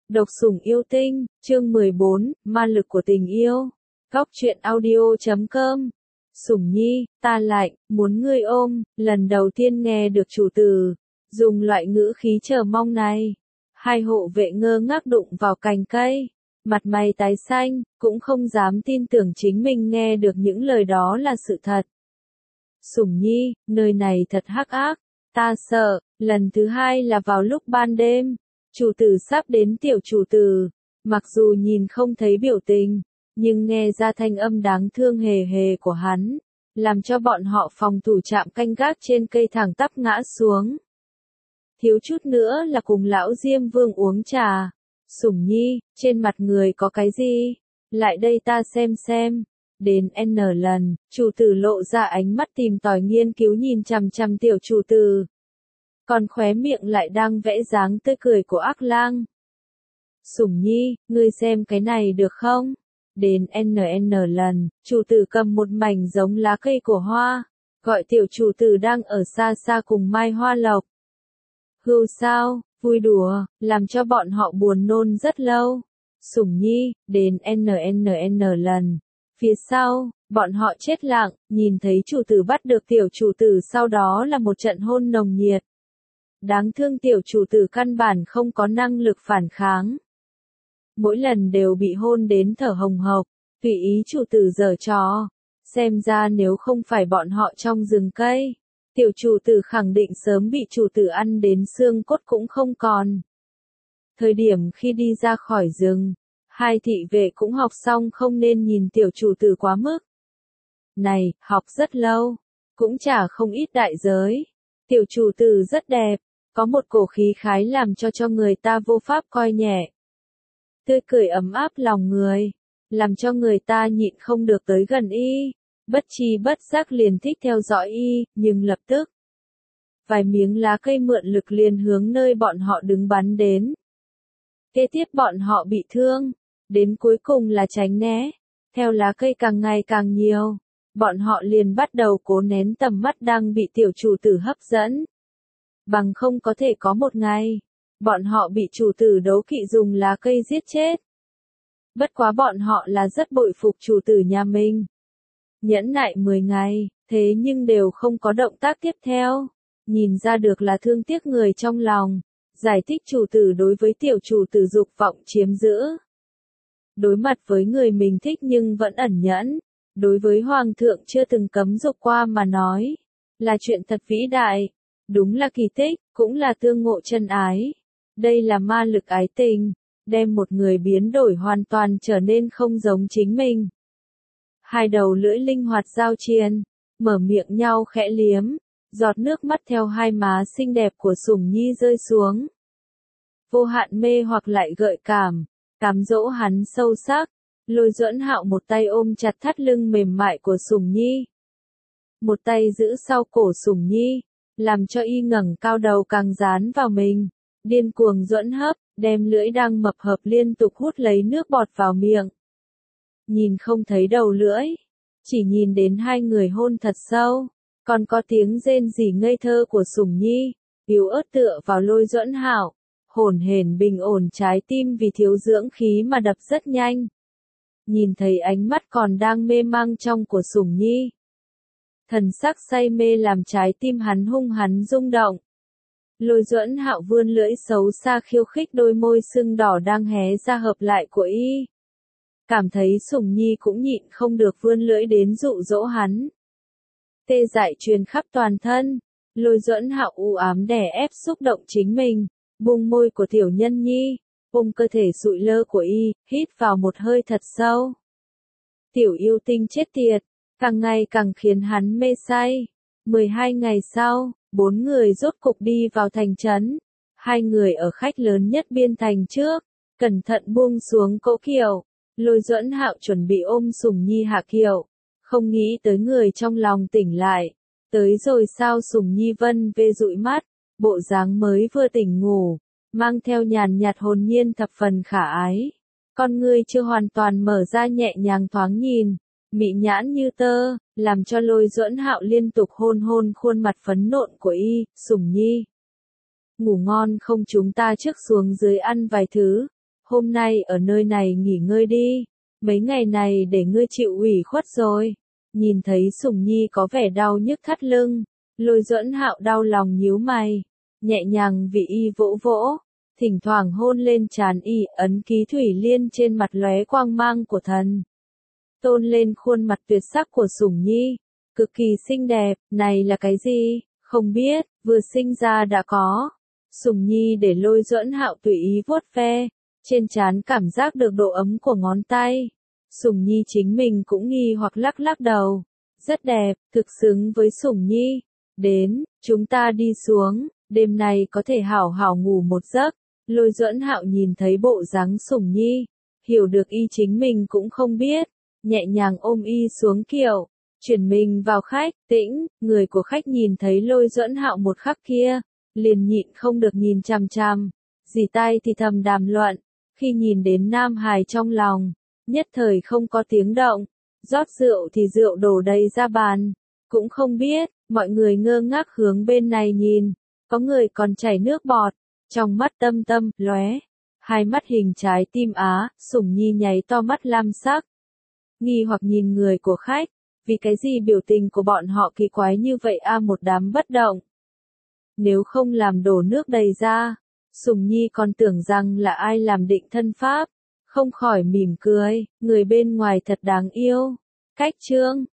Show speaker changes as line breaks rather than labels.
Độc sủng yêu tinh, chương 14, ma lực của tình yêu. Góc truyện audio.com. Sủng nhi, ta lại, muốn ngươi ôm, lần đầu tiên nghe được chủ tử dùng loại ngữ khí chờ mong này. Hai hộ vệ ngơ ngác đụng vào cành cây, mặt mày tái xanh, cũng không dám tin tưởng chính mình nghe được những lời đó là sự thật. Sủng nhi, nơi này thật hắc ác, ta sợ. Lần thứ hai là vào lúc ban đêm, chủ tử sắp đến tiểu chủ tử, mặc dù nhìn không thấy biểu tình, nhưng nghe ra thanh âm đáng thương hề hề của hắn, làm cho bọn họ phòng thủ trạm canh gác trên cây thẳng tắp ngã xuống. Thiếu chút nữa là cùng lão Diêm Vương uống trà. Sủng nhi, trên mặt người có cái gì? Lại đây ta xem. Đến N lần, chủ tử lộ ra ánh mắt tìm tòi nghiên cứu nhìn chằm chằm tiểu chủ tử. Còn khóe miệng lại đang vẽ dáng tươi cười của ác lang. Sủng nhi, ngươi xem cái này được không? Đến N lần, chủ tử cầm một mảnh giống lá cây của hoa, gọi tiểu chủ tử đang ở xa xa cùng Mai Hoa Lộc. Hưu sao, vui đùa, làm cho bọn họ buồn nôn rất lâu. Sủng nhi, đến N lần. Phía sau, bọn họ chết lặng, nhìn thấy chủ tử bắt được tiểu chủ tử, sau đó là một trận hôn nồng nhiệt. Đáng thương tiểu chủ tử căn bản không có năng lực phản kháng. Mỗi lần đều bị hôn đến thở hồng hộc, tùy ý chủ tử giở trò. Xem ra nếu không phải bọn họ trong rừng cây, tiểu chủ tử khẳng định sớm bị chủ tử ăn đến xương cốt cũng không còn. Thời điểm khi đi ra khỏi rừng, hai thị vệ cũng học xong không nên nhìn tiểu chủ tử quá mức. Này, học rất lâu, cũng trả không ít đại giới. Tiểu chủ tử rất đẹp, có một cổ khí khái làm cho người ta vô pháp coi nhẹ. Tươi cười ấm áp lòng người, làm cho người ta nhịn không được tới gần y, bất chi bất giác liền thích theo dõi y, nhưng lập tức, vài miếng lá cây mượn lực liền hướng nơi bọn họ đứng bắn đến. Kế tiếp bọn họ bị thương, đến cuối cùng là tránh né, theo lá cây càng ngày càng nhiều, bọn họ liền bắt đầu cố nén tầm mắt đang bị tiểu chủ tử hấp dẫn. Bằng không có thể có một ngày, bọn họ bị chủ tử đấu kỵ dùng lá cây giết chết. Bất quá bọn họ là rất bội phục chủ tử nhà mình. Nhẫn nại 10 ngày, thế nhưng đều không có động tác tiếp theo. Nhìn ra được là thương tiếc người trong lòng. Giải thích chủ tử đối với tiểu chủ tử dục vọng chiếm giữ. Đối mặt với người mình thích nhưng vẫn ẩn nhẫn. Đối với hoàng thượng chưa từng cấm dục qua mà nói. Là chuyện thật vĩ đại. Đúng là kỳ tích, cũng là tương ngộ chân ái. Đây là ma lực ái tình, đem một người biến đổi hoàn toàn trở nên không giống chính mình. Hai đầu lưỡi linh hoạt giao triền, mở miệng nhau khẽ liếm, giọt nước mắt theo hai má xinh đẹp của Sủng nhi rơi xuống. Vô hạn mê hoặc lại gợi cảm, cám dỗ hắn sâu sắc. Lôi Duẫn Hạo một tay ôm chặt thắt lưng mềm mại của Sủng nhi, một tay giữ sau cổ Sủng nhi, làm cho y ngẩng cao đầu càng dán vào mình, điên cuồng duẫn hấp, đem lưỡi đang mập hợp liên tục hút lấy nước bọt vào miệng. Nhìn không thấy đầu lưỡi, chỉ nhìn đến hai người hôn thật sâu, còn có tiếng rên rỉ ngây thơ của Sủng nhi, yếu ớt tựa vào Lôi Duẫn Hạo, hổn hển bình ổn trái tim vì thiếu dưỡng khí mà đập rất nhanh. Nhìn thấy ánh mắt còn đang mê mang trong của Sủng nhi, thần sắc say mê làm trái tim hắn hung hắn rung động. Lôi Duẫn Hạo vươn lưỡi xấu xa khiêu khích đôi môi sưng đỏ đang hé ra hợp lại của y. Cảm thấy Sủng nhi cũng nhịn không được vươn lưỡi đến dụ dỗ hắn. Tê dại truyền khắp toàn thân, Lôi Duẫn Hạo u ám đè ép xúc động chính mình, buông môi của tiểu nhân nhi, ôm cơ thể sụi lơ của y, hít vào một hơi thật sâu. Tiểu yêu tinh chết tiệt, càng ngày càng khiến hắn mê say. 12 ngày sau, 4 người rốt cục đi vào thành trấn. Hai người ở khách lớn nhất biên thành trước, cẩn thận buông xuống cỗ kiệu. Lôi Duẫn Hạo chuẩn bị ôm Sủng nhi hạ kiệu, không nghĩ tới người trong lòng tỉnh lại. Tới rồi sao? Sủng nhi vân vê dụi mắt, bộ dáng mới vừa tỉnh ngủ, mang theo nhàn nhạt hồn nhiên thập phần khả ái. Con ngươi chưa hoàn toàn mở ra nhẹ nhàng thoáng nhìn, mị nhãn như tơ, làm cho Lôi Duẫn Hạo liên tục hôn khuôn mặt phấn nộn của y. Sủng nhi, ngủ ngon không, chúng ta trước xuống dưới ăn vài thứ. hôm nay ở nơi này nghỉ ngơi đi, mấy ngày này để ngươi chịu ủy khuất rồi. Nhìn thấy Sùng Nhi có vẻ đau nhức thắt lưng, Lôi Duẫn Hạo đau lòng nhíu mày, nhẹ nhàng vì y vỗ vỗ, thỉnh thoảng hôn lên trán y, ấn ký thủy liên trên mặt lóe quang mang của thần. Tôn lên khuôn mặt tuyệt sắc của Sùng Nhi, cực kỳ xinh đẹp, này là cái gì? Không biết, vừa sinh ra đã có. Sùng Nhi để Lôi Duẫn Hạo tùy ý vuốt ve, trên trán cảm giác được độ ấm của ngón tay. Sùng Nhi chính mình cũng nghi hoặc lắc lắc đầu. Rất đẹp, thực xứng với Sùng Nhi. Đến, chúng ta đi xuống, đêm nay có thể hảo hảo ngủ một giấc. Lôi Duẫn Hạo nhìn thấy bộ dáng Sùng Nhi, hiểu được y chính mình cũng không biết, nhẹ nhàng ôm y xuống kiệu, chuyển mình vào khách, tĩnh, người của khách nhìn thấy Lôi Duẫn Hạo một khắc kia, liền nhịn không được nhìn chằm chằm, dì tay thì thầm đàm luận, khi nhìn đến Nam Hải trong lòng, nhất thời không có tiếng động, rót rượu thì rượu đổ đầy ra bàn, cũng không biết, mọi người ngơ ngác hướng bên này nhìn, có người còn chảy nước bọt, trong mắt Tâm Tâm, lóe, hai mắt hình trái tim á, Sùng Nhi nháy to mắt lam sắc, nghi hoặc nhìn người của khách, vì cái gì biểu tình của bọn họ kỳ quái như vậy một đám bất động. Nếu không làm đổ nước đầy ra, Sùng Nhi còn tưởng rằng là ai làm định thân pháp, không khỏi mỉm cười, người bên ngoài thật đáng yêu. Cách chương